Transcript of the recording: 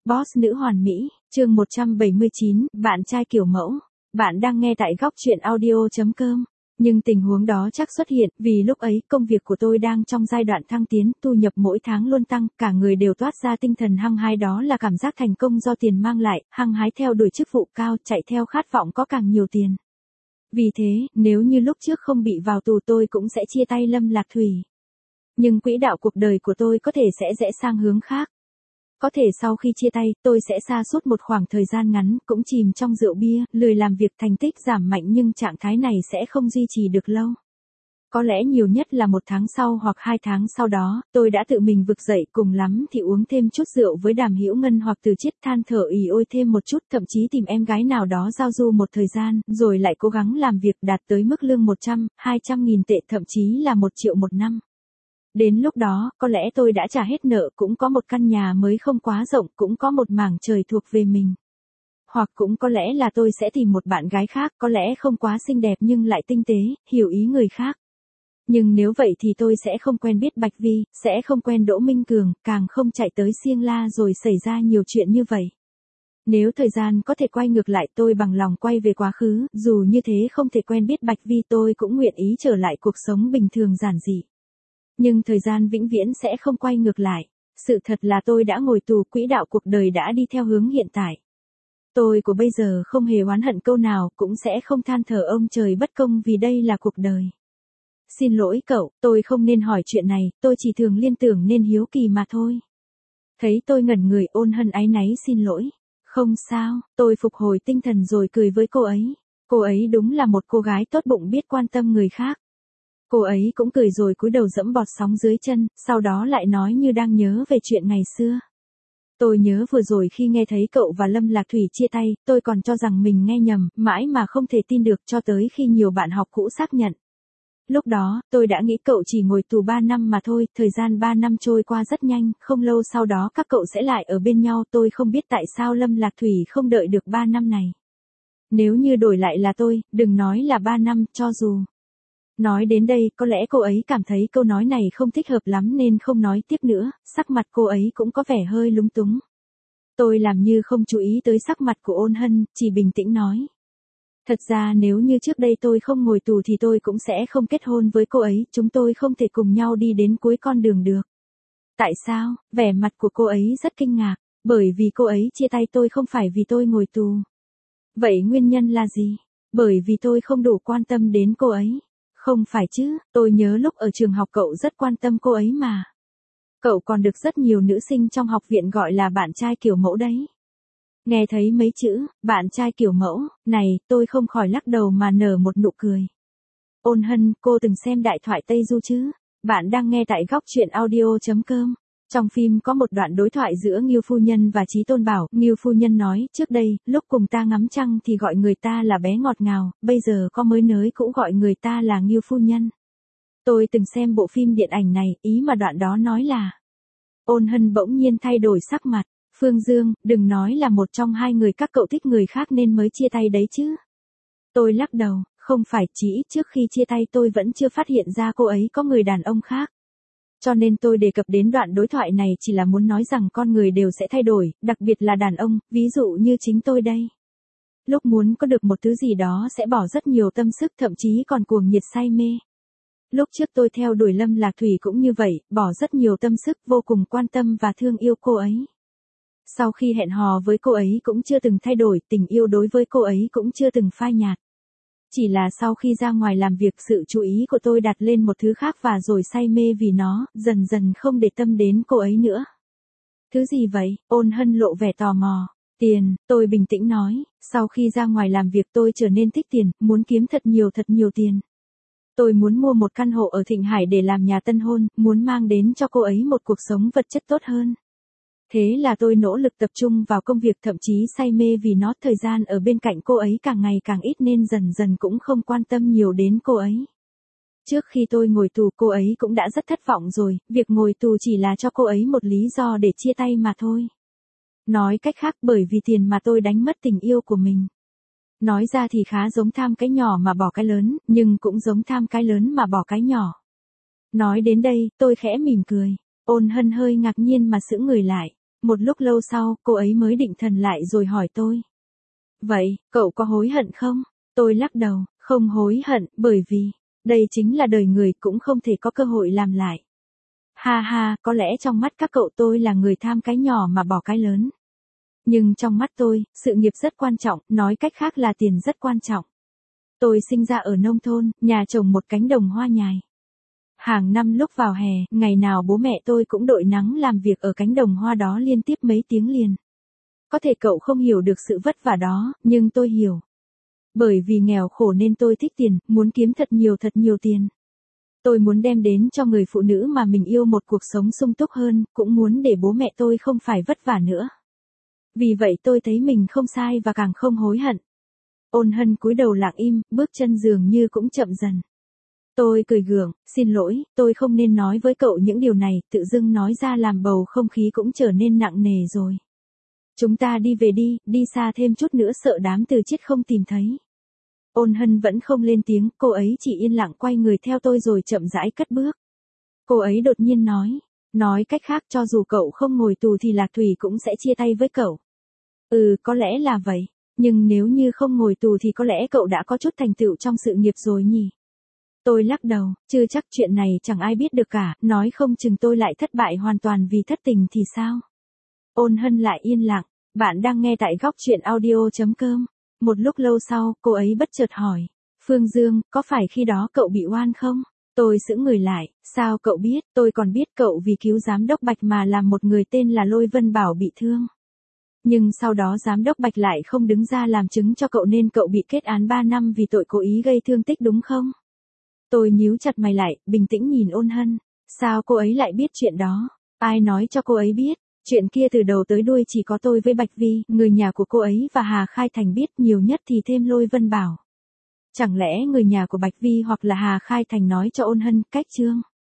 Boss nữ hoàn mỹ, chương 179, bạn trai kiểu mẫu. Bạn đang nghe tại góc truyện audio.com. Nhưng tình huống đó chắc xuất hiện, vì lúc ấy công việc của tôi đang trong giai đoạn thăng tiến, thu nhập mỗi tháng luôn tăng, cả người đều toát ra tinh thần hăng hái, đó là cảm giác thành công do tiền mang lại, hăng hái theo đuổi chức vụ cao, chạy theo khát vọng có càng nhiều tiền. Vì thế, nếu như lúc trước không bị vào tù tôi cũng sẽ chia tay Lâm Lạc Thủy. Nhưng quỹ đạo cuộc đời của tôi có thể sẽ rẽ sang hướng khác. Có thể sau khi chia tay, tôi sẽ sa sút một khoảng thời gian ngắn, cũng chìm trong rượu bia, lười làm việc, thành tích giảm mạnh, nhưng trạng thái này sẽ không duy trì được lâu. Có lẽ nhiều nhất là 1 tháng sau hoặc 2 tháng sau đó, tôi đã tự mình vực dậy, cùng lắm thì uống thêm chút rượu với Đàm Hữu Ngân hoặc Từ Chiết, than thở ì ôi thêm một chút, thậm chí tìm em gái nào đó giao du một thời gian, rồi lại cố gắng làm việc đạt tới mức lương 100, 200 nghìn tệ, thậm chí là 1 triệu một năm. Đến lúc đó, có lẽ tôi đã trả hết nợ, cũng có một căn nhà mới không quá rộng, cũng có một mảng trời thuộc về mình. Hoặc cũng có lẽ là tôi sẽ tìm một bạn gái khác, có lẽ không quá xinh đẹp nhưng lại tinh tế, hiểu ý người khác. Nhưng nếu vậy thì tôi sẽ không quen biết Bạch Vi, sẽ không quen Đỗ Minh Cường, càng không chạy tới Siêng La rồi xảy ra nhiều chuyện như vậy. Nếu thời gian có thể quay ngược lại, tôi bằng lòng quay về quá khứ, dù như thế không thể quen biết Bạch Vi, tôi cũng nguyện ý trở lại cuộc sống bình thường giản dị. Nhưng thời gian vĩnh viễn sẽ không quay ngược lại. Sự thật là tôi đã ngồi tù, quỹ đạo cuộc đời đã đi theo hướng hiện tại. Tôi của bây giờ không hề oán hận câu nào, cũng sẽ không than thở ông trời bất công, vì đây là cuộc đời. Xin lỗi cậu, tôi không nên hỏi chuyện này, tôi chỉ thường liên tưởng nên hiếu kỳ mà thôi. Thấy tôi ngẩn người, Ôn Hân áy náy xin lỗi. Không sao, tôi phục hồi tinh thần rồi cười với cô ấy. Cô ấy đúng là một cô gái tốt bụng, biết quan tâm người khác. Cô ấy cũng cười rồi cúi đầu dẫm bọt sóng dưới chân, sau đó lại nói như đang nhớ về chuyện ngày xưa. Tôi nhớ vừa rồi khi nghe thấy cậu và Lâm Lạc Thủy chia tay, tôi còn cho rằng mình nghe nhầm, mãi mà không thể tin được, cho tới khi nhiều bạn học cũ xác nhận. Lúc đó, tôi đã nghĩ cậu chỉ ngồi tù 3 năm mà thôi, thời gian 3 năm trôi qua rất nhanh, không lâu sau đó các cậu sẽ lại ở bên nhau, tôi không biết tại sao Lâm Lạc Thủy không đợi được 3 năm này. Nếu như đổi lại là tôi, đừng nói là 3 năm, cho dù. Nói đến đây, có lẽ cô ấy cảm thấy câu nói này không thích hợp lắm nên không nói tiếp nữa, sắc mặt cô ấy cũng có vẻ hơi lúng túng. Tôi làm như không chú ý tới sắc mặt của Ôn Hân, chỉ bình tĩnh nói. Thật ra nếu như trước đây tôi không ngồi tù thì tôi cũng sẽ không kết hôn với cô ấy, chúng tôi không thể cùng nhau đi đến cuối con đường được. Tại sao? Vẻ mặt của cô ấy rất kinh ngạc, bởi vì cô ấy chia tay tôi không phải vì tôi ngồi tù. Vậy nguyên nhân là gì? Bởi vì tôi không đủ quan tâm đến cô ấy. Không phải chứ, tôi nhớ lúc ở trường học cậu rất quan tâm cô ấy mà. Cậu còn được rất nhiều nữ sinh trong học viện gọi là bạn trai kiểu mẫu đấy. Nghe thấy mấy chữ, bạn trai kiểu mẫu, này, tôi không khỏi lắc đầu mà nở một nụ cười. Ôn Hân, cô từng xem Đại thoại Tây Du chứ? Bạn đang nghe tại góc truyện audio.com. Trong phim có một đoạn đối thoại giữa Ngưu Phu Nhân và Chí Tôn Bảo. Ngưu Phu Nhân nói, trước đây, lúc cùng ta ngắm trăng thì gọi người ta là bé ngọt ngào, bây giờ có mới nới cũng gọi người ta là Ngưu Phu Nhân. Tôi từng xem bộ phim điện ảnh này, ý mà đoạn đó nói là. Ôn Hân bỗng nhiên thay đổi sắc mặt. Phương Dương, đừng nói là một trong hai người các cậu thích người khác nên mới chia tay đấy chứ. Tôi lắc đầu, không phải, chỉ ít trước khi chia tay tôi vẫn chưa phát hiện ra cô ấy có người đàn ông khác. Cho nên tôi đề cập đến đoạn đối thoại này chỉ là muốn nói rằng con người đều sẽ thay đổi, đặc biệt là đàn ông, ví dụ như chính tôi đây. Lúc muốn có được một thứ gì đó sẽ bỏ rất nhiều tâm sức, thậm chí còn cuồng nhiệt say mê. Lúc trước tôi theo đuổi Lâm Lạc Thủy cũng như vậy, bỏ rất nhiều tâm sức, vô cùng quan tâm và thương yêu cô ấy. Sau khi hẹn hò với cô ấy cũng chưa từng thay đổi, tình yêu đối với cô ấy cũng chưa từng phai nhạt. Chỉ là sau khi ra ngoài làm việc, sự chú ý của tôi đặt lên một thứ khác và rồi say mê vì nó, dần dần không để tâm đến cô ấy nữa. Thứ gì vậy? Ôn Hân lộ vẻ tò mò. Tiền, tôi bình tĩnh nói, sau khi ra ngoài làm việc tôi trở nên thích tiền, muốn kiếm thật nhiều tiền. Tôi muốn mua một căn hộ ở Thịnh Hải để làm nhà tân hôn, muốn mang đến cho cô ấy một cuộc sống vật chất tốt hơn. Thế là tôi nỗ lực tập trung vào công việc, thậm chí say mê vì nó, thời gian ở bên cạnh cô ấy càng ngày càng ít nên dần dần cũng không quan tâm nhiều đến cô ấy. Trước khi tôi ngồi tù cô ấy cũng đã rất thất vọng rồi, việc ngồi tù chỉ là cho cô ấy một lý do để chia tay mà thôi. Nói cách khác, bởi vì tiền mà tôi đánh mất tình yêu của mình. Nói ra thì khá giống tham cái nhỏ mà bỏ cái lớn, nhưng cũng giống tham cái lớn mà bỏ cái nhỏ. Nói đến đây, tôi khẽ mỉm cười. Ôn Hân hơi ngạc nhiên mà sững người lại. Một lúc lâu sau, cô ấy mới định thần lại rồi hỏi tôi. Vậy, cậu có hối hận không? Tôi lắc đầu, không hối hận, bởi vì, đây chính là đời người cũng không thể có cơ hội làm lại. Ha ha, có lẽ trong mắt các cậu tôi là người tham cái nhỏ mà bỏ cái lớn. Nhưng trong mắt tôi, sự nghiệp rất quan trọng, nói cách khác là tiền rất quan trọng. Tôi sinh ra ở nông thôn, nhà trồng một cánh đồng hoa nhài. Hàng năm lúc vào hè, ngày nào bố mẹ tôi cũng đội nắng làm việc ở cánh đồng hoa đó liên tiếp mấy tiếng liền. Có thể cậu không hiểu được sự vất vả đó, nhưng tôi hiểu. Bởi vì nghèo khổ nên tôi thích tiền, muốn kiếm thật nhiều tiền. Tôi muốn đem đến cho người phụ nữ mà mình yêu một cuộc sống sung túc hơn, cũng muốn để bố mẹ tôi không phải vất vả nữa. Vì vậy tôi thấy mình không sai và càng không hối hận. Ôn Hân cúi đầu lặng im, bước chân dường như cũng chậm dần. Tôi cười gượng, xin lỗi, tôi không nên nói với cậu những điều này, tự dưng nói ra làm bầu không khí cũng trở nên nặng nề rồi. Chúng ta đi về đi xa thêm chút nữa sợ đám Từ Chiết không tìm thấy. Ôn Hân vẫn không lên tiếng, cô ấy chỉ yên lặng quay người theo tôi rồi chậm rãi cất bước. Cô ấy đột nhiên nói cách khác cho dù cậu không ngồi tù thì Lạc Thủy cũng sẽ chia tay với cậu. Có lẽ là vậy, nhưng nếu như không ngồi tù thì có lẽ cậu đã có chút thành tựu trong sự nghiệp rồi nhỉ. Tôi lắc đầu, chưa chắc, chuyện này chẳng ai biết được cả, nói không chừng tôi lại thất bại hoàn toàn vì thất tình thì sao. Ôn Hân lại yên lặng, bạn đang nghe tại góc truyện audio.com. Một lúc lâu sau, cô ấy bất chợt hỏi, Phương Dương, có phải khi đó cậu bị oan không? Tôi sững người lại, sao cậu biết, tôi còn biết cậu vì cứu giám đốc Bạch mà làm một người tên là Lôi Vân Bảo bị thương. Nhưng sau đó giám đốc Bạch lại không đứng ra làm chứng cho cậu nên cậu bị kết án 3 năm vì tội cố ý gây thương tích đúng không? Tôi nhíu chặt mày lại, bình tĩnh nhìn Ôn Hân. Sao cô ấy lại biết chuyện đó? Ai nói cho cô ấy biết? Chuyện kia từ đầu tới đuôi chỉ có tôi với Bạch Vi, người nhà của cô ấy và Hà Khai Thành biết, nhiều nhất thì thêm Lôi Vân Bảo. Chẳng lẽ người nhà của Bạch Vi hoặc là Hà Khai Thành nói cho Ôn Hân, cách chương?